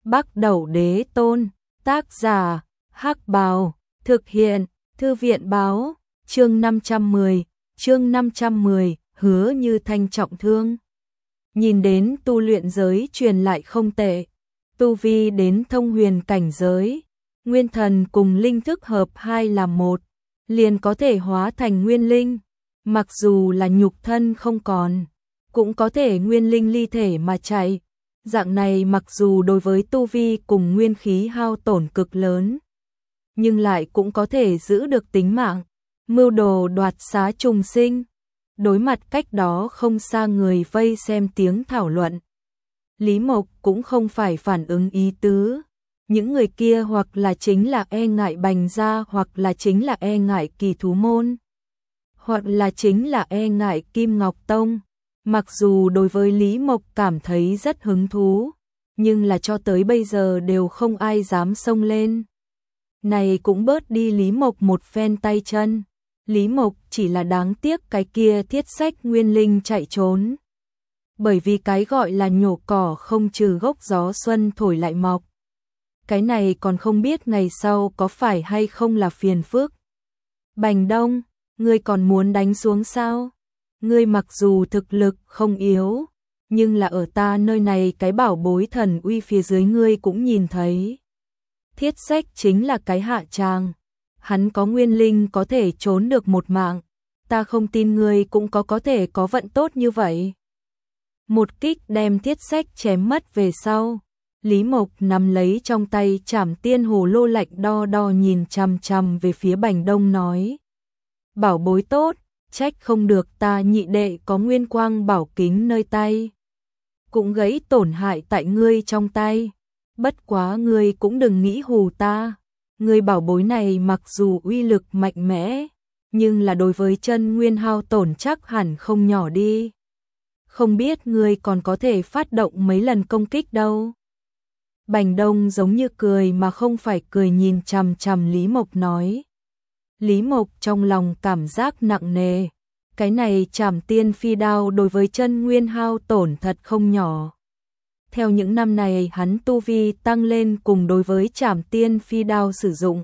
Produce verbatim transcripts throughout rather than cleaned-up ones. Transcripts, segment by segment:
Bắc Đẩu Đế Tôn, tác giả, Hắc Bào, thực hiện, Thư viện báo, chương năm trăm mười, chương năm trăm mười, Hứa Như Thanh trọng thương. Nhìn đến tu luyện giới truyền lại không tệ, tu vi đến thông huyền cảnh giới, nguyên thần cùng linh thức hợp hai làm một, liền có thể hóa thành nguyên linh, mặc dù là nhục thân không còn, cũng có thể nguyên linh ly thể mà chạy. Dạng này mặc dù đối với tu vi cùng nguyên khí hao tổn cực lớn, nhưng lại cũng có thể giữ được tính mạng, mưu đồ đoạt xá trùng sinh. Đối mặt cách đó không xa người vây xem tiếng thảo luận, Lý Mộc cũng không phải phản ứng ý tứ. Những người kia hoặc là chính là e ngại Bành gia, hoặc là chính là e ngại Kỳ Thú Môn, hoặc là chính là e ngại Kim Ngọc Tông. Mặc dù đối với Lý Mộc cảm thấy rất hứng thú, nhưng là cho tới bây giờ đều không ai dám xông lên. Này cũng bớt đi Lý Mộc một phen tay chân. Lý Mộc chỉ là đáng tiếc cái kia thiết sách nguyên linh chạy trốn. Bởi vì cái gọi là nhổ cỏ không trừ gốc gió xuân thổi lại mọc. Cái này còn không biết ngày sau có phải hay không là phiền phức. Bành Đông, ngươi còn muốn đánh xuống sao? Ngươi mặc dù thực lực không yếu, nhưng là ở ta nơi này cái bảo bối thần uy phía dưới ngươi cũng nhìn thấy. Thiết sách chính là cái hạ tràng. Hắn có nguyên linh có thể trốn được một mạng, ta không tin ngươi cũng có có thể có vận tốt như vậy. Một kích đem thiết sách chém mất về sau, Lý Mộc nắm lấy trong tay Trảm Tiên Hồ Lô lạnh đo đo nhìn chằm chằm về phía Bành Đông nói. Bảo bối tốt, trách không được ta nhị đệ có nguyên quang bảo kính nơi tay. Cũng gãy tổn hại tại ngươi trong tay, bất quá ngươi cũng đừng nghĩ hù ta. Ngươi bảo bối này mặc dù uy lực mạnh mẽ, nhưng là đối với chân nguyên hao tổn chắc hẳn không nhỏ đi. Không biết ngươi còn có thể phát động mấy lần công kích đâu. Bành Đông giống như cười mà không phải cười nhìn chằm chằm Lý Mộc nói. Lý Mộc trong lòng cảm giác nặng nề. Cái này Trảm Tiên Phi Đao đối với chân nguyên hao tổn thật không nhỏ. Theo những năm này hắn tu vi tăng lên cùng đối với Trảm Tiên Phi Đao sử dụng.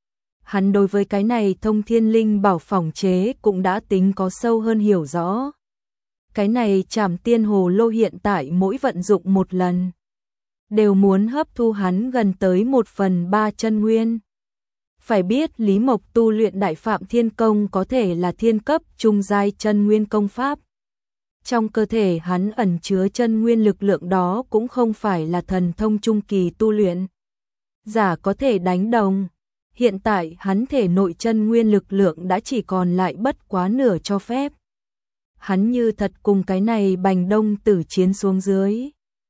Hắn đối với cái này thông thiên linh bảo phỏng chế cũng đã tính có sâu hơn hiểu rõ. Cái này Trảm Tiên Hồ Lô hiện tại mỗi vận dụng một lần, đều muốn hấp thu hắn gần tới một phần ba chân nguyên. Phải biết Lý Mộc tu luyện Đại Phạm Thiên Công có thể là thiên cấp trung giai chân nguyên công pháp. Trong cơ thể hắn ẩn chứa chân nguyên lực lượng đó cũng không phải là thần thông trung kỳ tu luyện giả có thể đánh đồng. Hiện tại hắn thể nội chân nguyên lực lượng đã chỉ còn lại bất quá nửa cho phép. Hắn như thật cùng cái này Bành Đông tử chiến xuống dưới,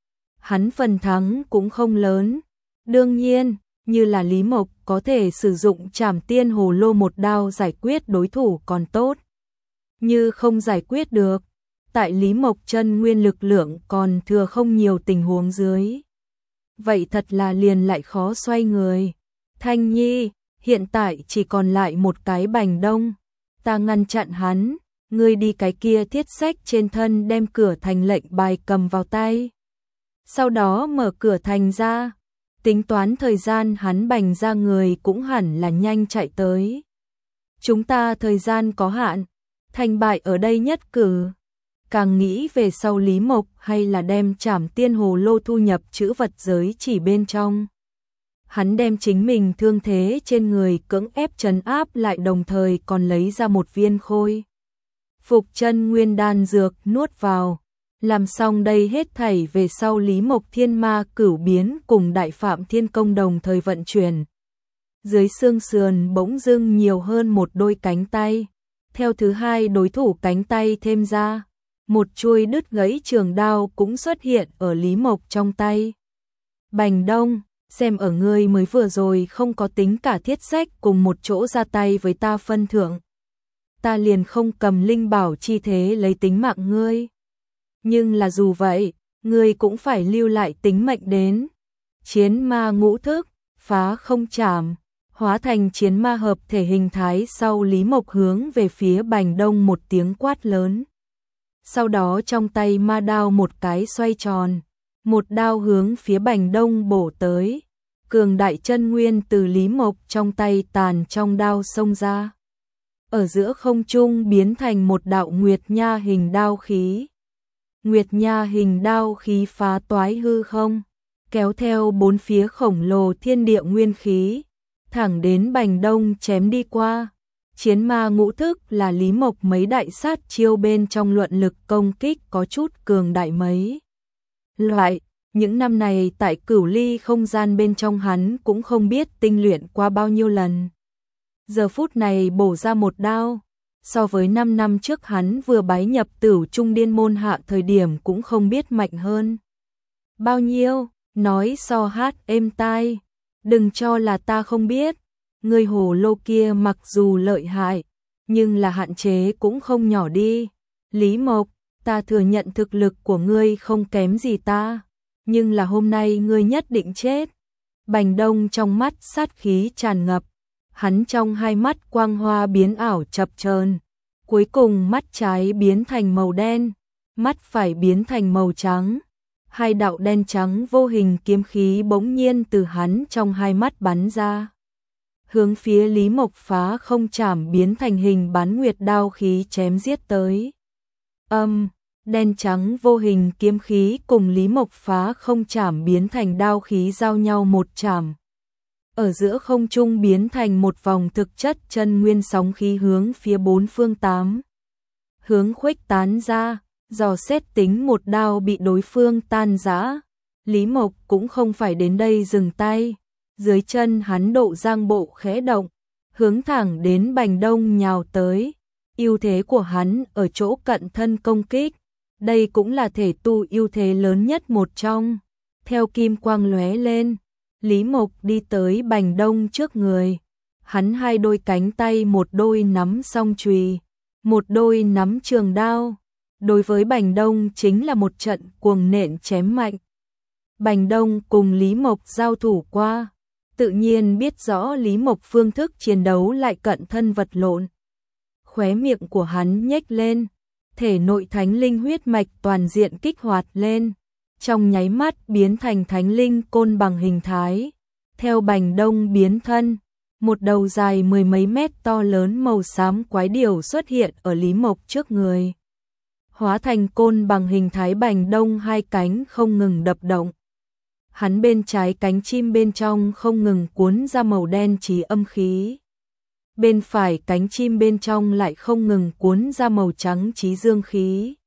hắn phần thắng cũng không lớn. Đương nhiên, như là Lý Mộc có thể sử dụng Trảm Tiên Hồ Lô một đao giải quyết đối thủ còn tốt. Như không giải quyết được, tại Lý Mộc chân nguyên lực lượng còn thừa không nhiều tình huống dưới, vậy thật là liền lại khó xoay người. Thanh Nhi, hiện tại chỉ còn lại một cái Bành Đông, ta ngăn chặn hắn, ngươi đi cái kia thiết sách trên thân đem cửa thành lệnh bài cầm vào tay. Sau đó mở cửa thành ra, tính toán thời gian hắn Bành ra người cũng hẳn là nhanh chạy tới. Chúng ta thời gian có hạn, thành bại ở đây nhất cử. Càng nghĩ về sau Lý Mộc hay là đem Trảm Tiên Hồ Lô thu nhập chữ vật giới chỉ bên trong. Hắn đem chính mình thương thế trên người cưỡng ép trấn áp lại, đồng thời còn lấy ra một viên khôi phục chân nguyên đan dược nuốt vào. Làm xong đây hết thảy về sau Lý Mộc Thiên Ma Cửu Biến cùng Đại Phạm Thiên Công đồng thời vận chuyển. Dưới xương sườn bỗng dưng nhiều hơn một đôi cánh tay. Theo thứ hai đối thủ cánh tay thêm ra, một chuôi đứt gãy trường đao cũng xuất hiện ở Lý Mộc trong tay. Bành Đông, xem ở ngươi mới vừa rồi không có tính cả thiết sách cùng một chỗ ra tay với ta phân thượng. Ta liền không cầm linh bảo chi thế lấy tính mạng ngươi. Nhưng là dù vậy, ngươi cũng phải lưu lại tính mệnh đến. Chiến ma ngũ thức, phá không chạm, hóa thành chiến ma hợp thể hình thái sau Lý Mộc hướng về phía Bành Đông một tiếng quát lớn. Sau đó trong tay ma đao một cái xoay tròn, một đao hướng phía Bành Đông bổ tới. Cường đại chân nguyên từ Lý Mộc trong tay tàn trong đao xông ra. Ở giữa không trung biến thành một đạo nguyệt nha hình đao khí. Nguyệt nha hình đao khí phá toái hư không, kéo theo bốn phía khổng lồ thiên địa nguyên khí, thẳng đến Bành Đông chém đi qua. Chiến ma ngũ thức là Lý Mộc mấy đại sát chiêu bên trong luận lực công kích có chút cường đại mấy. Loại, những năm này tại Cửu Ly không gian bên trong hắn cũng không biết tinh luyện qua bao nhiêu lần. Giờ phút này bổ ra một đao, so với năm năm trước hắn vừa bái nhập Tửu Trung Điên môn hạ thời điểm cũng không biết mạnh hơn bao nhiêu, nói so hát êm tai, đừng cho là ta không biết, người hồ lô kia mặc dù lợi hại, nhưng là hạn chế cũng không nhỏ đi. Lý Mộc, ta thừa nhận thực lực của ngươi không kém gì ta, nhưng là hôm nay ngươi nhất định chết. Bành Đông trong mắt sát khí tràn ngập, hắn trong hai mắt quang hoa biến ảo chập chờn, cuối cùng mắt trái biến thành màu đen, mắt phải biến thành màu trắng. Hai đạo đen trắng vô hình kiếm khí bỗng nhiên từ hắn trong hai mắt bắn ra, hướng phía Lý Mộc phá không chảm biến thành hình bán nguyệt đao khí chém giết tới. Âm, đen trắng vô hình kiếm khí cùng Lý Mộc phá không chảm biến thành đao khí giao nhau một chảm. Ở giữa không trung biến thành một vòng thực chất chân nguyên sóng khí hướng phía bốn phương tám hướng khuếch tán ra, dò xét tính một đao bị đối phương tan rã. Lý Mộc cũng không phải đến đây dừng tay, dưới chân hắn độ giang bộ khẽ động, hướng thẳng đến Bành Đông nhào tới. Ưu thế của hắn ở chỗ cận thân công kích, đây cũng là thể tu ưu thế lớn nhất một trong. Theo kim quang lóe lên, Lý Mộc đi tới Bành Đông trước người, hắn hai đôi cánh tay một đôi nắm song chùy, một đôi nắm trường đao. Đối với Bành Đông chính là một trận cuồng nện chém mạnh. Bành Đông cùng Lý Mộc giao thủ qua, tự nhiên biết rõ Lý Mộc phương thức chiến đấu lại cận thân vật lộn. Khóe miệng của hắn nhếch lên, thể nội thánh linh huyết mạch toàn diện kích hoạt lên, trong nháy mắt biến thành thánh linh côn bằng hình thái. Theo Bành Đông biến thân, một đầu dài mười mấy mét to lớn màu xám quái điểu xuất hiện ở Lý Mộc trước người. Hóa thành côn bằng hình thái, Bành Đông hai cánh không ngừng đập động. Hắn bên trái cánh chim bên trong không ngừng cuốn ra màu đen chí âm khí. Bên phải cánh chim bên trong lại không ngừng cuốn ra màu trắng chí dương khí.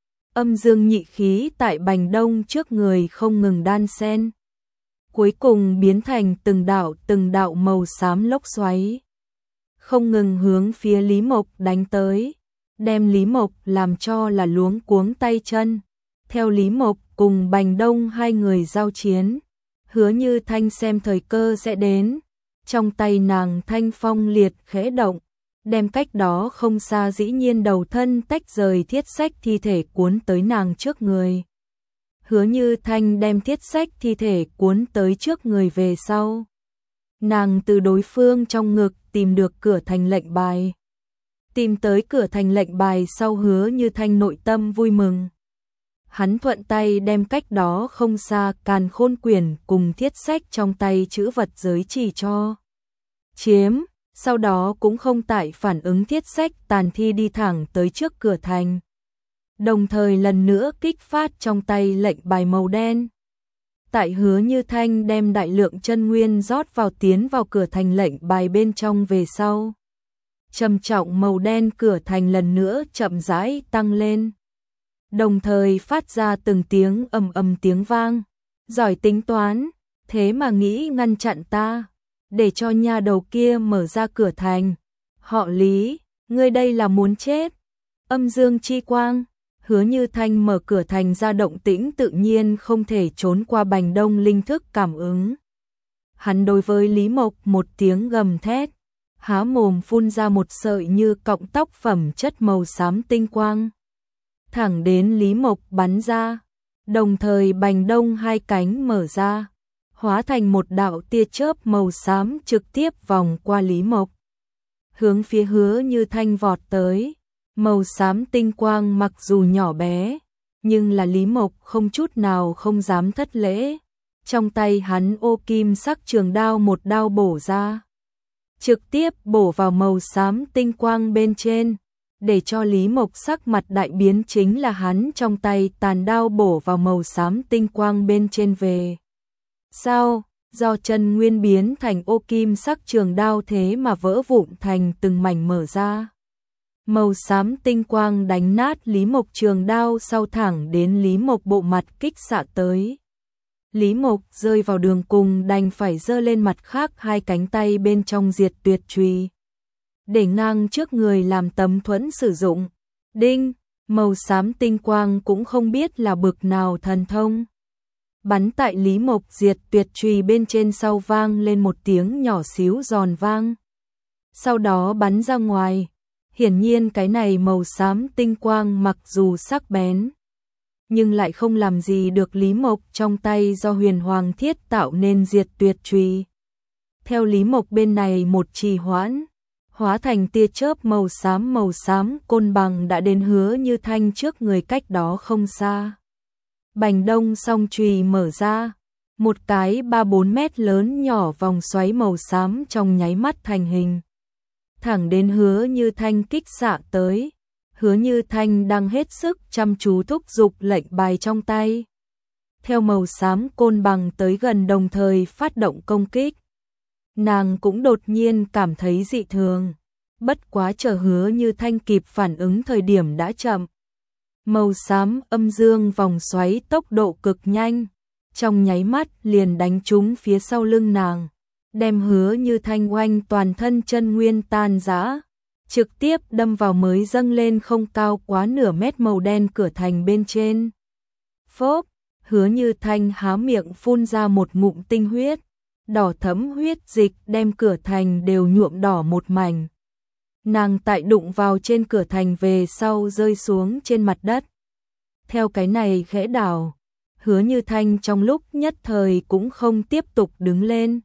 Âm dương nhị khí tại Bành Đông trước người không ngừng đan xen, cuối cùng biến thành từng đạo từng đạo màu xám lốc xoáy, không ngừng hướng phía Lý Mộc đánh tới, đem Lý Mộc làm cho là luống cuống tay chân. Theo Lý Mộc cùng Bành Đông hai người giao chiến, Hứa Như Thanh xem thời cơ sẽ đến, trong tay nàng thanh phong liệt khẽ động, đem cách đó không xa dĩ nhiên đầu thân tách rời thiết sách thi thể cuốn tới nàng trước người. Hứa Như Thanh đem thiết sách thi thể cuốn tới trước người về sau, nàng từ đối phương trong ngực tìm được cửa thành lệnh bài. Tìm tới cửa thành lệnh bài sau, Hứa Như Thanh nội tâm vui mừng. Hắn thuận tay đem cách đó không xa càn khôn quyển cùng thiết sách trong tay chữ vật giới chỉ cho chiếm, sau đó cũng không tại phản ứng thiết sách tàn thi đi thẳng tới trước cửa thành. Đồng thời lần nữa kích phát trong tay lệnh bài màu đen. Tại Hứa Như Thanh đem đại lượng chân nguyên rót vào tiến vào cửa thành lệnh bài bên trong về sau, trầm trọng màu đen cửa thành lần nữa chậm rãi tăng lên, đồng thời phát ra từng tiếng ầm ầm tiếng vang. Giỏi tính toán, thế mà nghĩ ngăn chặn ta, để cho nhà đầu kia mở ra cửa thành. Họ Lý, ngươi đây là muốn chết. Âm dương chi quang, Hứa Như Thanh mở cửa thành ra, động tĩnh tự nhiên không thể trốn qua Bành Đông linh thức cảm ứng. Hắn đối với Lý Mộc một tiếng gầm thét, há mồm phun ra một sợi như cọng tóc phẩm chất màu xám tinh quang, thẳng đến Lý Mộc bắn ra. Đồng thời Bành Đông hai cánh mở ra, hóa thành một đạo tia chớp màu xám trực tiếp vòng qua Lý Mộc, hướng phía Hứa Như Thanh vọt tới. Màu xám tinh quang mặc dù nhỏ bé, Nhưng là Lý Mộc không chút nào không dám thất lễ. Trong tay hắn ô kim sắc trường đao một đao bổ ra. Trực tiếp bổ vào màu xám tinh quang bên trên. Để cho Lý Mộc sắc mặt đại biến chính là hắn trong tay tàn đao bổ vào màu xám tinh quang bên trên về. Sao? Do chân nguyên biến thành ô kim sắc trường đao thế mà vỡ vụn thành từng mảnh mở ra. Màu xám tinh quang đánh nát Lý Mộc trường đao sau thẳng đến Lý Mộc bộ mặt kích xạ tới. Lý Mộc rơi vào đường cùng đành phải giơ lên mặt khác hai cánh tay bên trong diệt tuyệt chùy. Để ngang trước người làm tấm thuẫn sử dụng. Đinh, màu xám tinh quang cũng không biết là bực nào thần thông. Bắn tại Lý Mộc diệt tuyệt chùy bên trên sau vang lên một tiếng nhỏ xíu giòn vang. Sau đó bắn ra ngoài. Hiển nhiên cái này màu xám tinh quang mặc dù sắc bén, nhưng lại không làm gì được Lý Mộc trong tay do huyền hoàng thiết tạo nên diệt tuyệt chùy. Theo Lý Mộc bên này một trì hoãn, hóa thành tia chớp màu xám màu xám côn bằng đã đến Hứa Như Thanh trước người cách đó không xa. Bành đông song chùy mở ra, một cái ba bốn mét lớn nhỏ vòng xoáy màu xám trong nháy mắt thành hình. Thẳng đến Hứa Như Thanh kích xạ tới. Hứa Như Thanh đang hết sức chăm chú thúc giục lệnh bài trong tay. Theo màu xám côn bằng tới gần đồng thời phát động công kích. Nàng cũng đột nhiên cảm thấy dị thường. Bất quá chờ Hứa Như Thanh kịp phản ứng thời điểm đã chậm. Màu xám âm dương vòng xoáy tốc độ cực nhanh. Trong nháy mắt liền đánh trúng phía sau lưng nàng. Đem Hứa Như Thanh oanh toàn thân chân nguyên tan rã. Trực tiếp đâm vào mới dâng lên không cao quá nửa mét màu đen cửa thành bên trên. Phốp, Hứa Như Thanh há miệng phun ra một ngụm tinh huyết. Đỏ thẫm huyết dịch đem cửa thành đều nhuộm đỏ một mảnh. Nàng tại đụng vào trên cửa thành về sau rơi xuống trên mặt đất. Theo cái này khẽ đảo, Hứa Như Thanh trong lúc nhất thời cũng không tiếp tục đứng lên.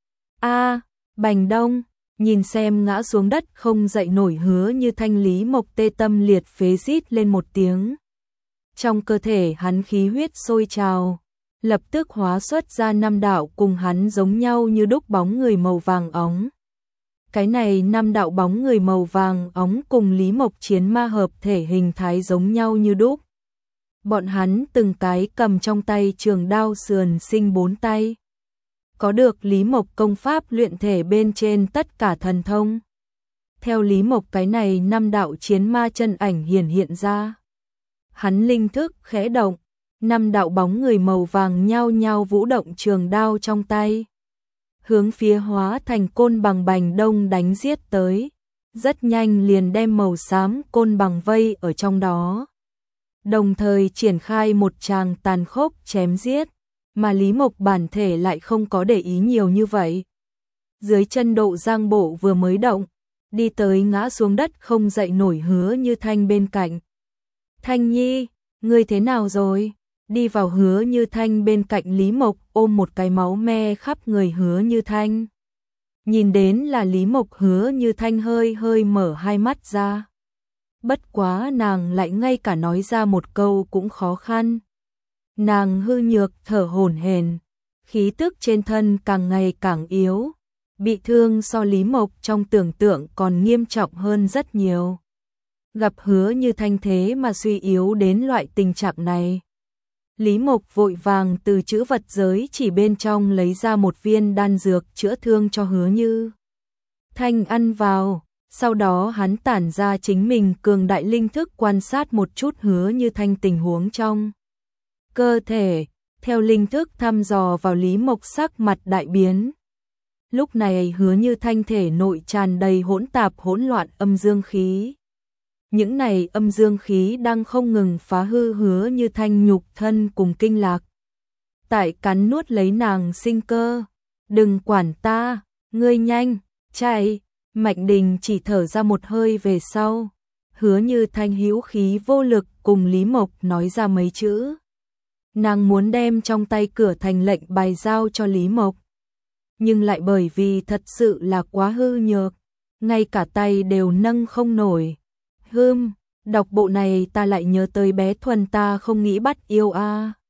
A, Bành Đông, nhìn xem ngã xuống đất không dậy nổi Hứa Như Thanh, Lý Mộc tê tâm liệt phế rít lên một tiếng. Trong cơ thể hắn khí huyết sôi trào, lập tức hóa xuất ra năm đạo cùng hắn giống nhau như đúc bóng người màu vàng óng. Cái này năm đạo bóng người màu vàng óng cùng Lý Mộc chiến ma hợp thể hình thái giống nhau như đúc. Bọn hắn từng cái cầm trong tay trường đao sườn sinh bốn tay. Có được Lý Mộc công pháp luyện thể bên trên tất cả thần thông. Theo Lý Mộc cái này năm đạo chiến ma chân ảnh hiển hiện ra. Hắn linh thức khẽ động, năm đạo bóng người màu vàng nhao nhao vũ động trường đao trong tay. Hướng phía hóa thành côn bằng Bành Đông đánh giết tới. Rất nhanh liền đem màu xám côn bằng vây ở trong đó. Đồng thời triển khai một tràng tàn khốc chém giết. Mà Lý Mộc bản thể lại không có để ý nhiều như vậy. Dưới chân Độ Giang Bộ vừa mới động, đi tới ngã xuống đất không dậy nổi Hứa Như Thanh bên cạnh. Thanh Nhi, ngươi thế nào rồi? Đi vào Hứa Như Thanh bên cạnh Lý Mộc ôm một cái máu me khắp người Hứa Như Thanh. Nhìn đến là Lý Mộc, Hứa Như Thanh hơi hơi mở hai mắt ra. Bất quá nàng lại ngay cả nói ra một câu cũng khó khăn. Nàng hư nhược thở hổn hển, khí tức trên thân càng ngày càng yếu, bị thương so Lý Mộc trong tưởng tượng còn nghiêm trọng hơn rất nhiều. Gặp Hứa Như Thanh thế mà suy yếu đến loại tình trạng này. Lý Mộc vội vàng từ trữ vật giới chỉ bên trong lấy ra một viên đan dược chữa thương cho Hứa Như Thanh ăn vào, sau đó hắn tản ra chính mình cường đại linh thức quan sát một chút Hứa Như Thanh tình huống trong cơ thể, theo linh thức thăm dò vào Lý Mộc sắc mặt đại biến. Lúc này Hứa Như Thanh thể nội tràn đầy hỗn tạp hỗn loạn âm dương khí. Những này âm dương khí đang không ngừng phá hư Hứa Như Thanh nhục thân cùng kinh lạc. Tại cắn nuốt lấy nàng sinh cơ. Đừng quản ta, ngươi nhanh, chạy. Mạnh Đình chỉ thở ra một hơi về sau. Hứa Như Thanh hữu khí vô lực cùng Lý Mộc nói ra mấy chữ. Nàng muốn đem trong tay cửa thành lệnh bài giao cho Lý Mộc. Nhưng lại bởi vì thật sự là quá hư nhược. Ngay cả tay đều nâng không nổi. Hưm, Đọc bộ này ta lại nhớ tới bé Thuần ta không nghĩ bắt yêu a.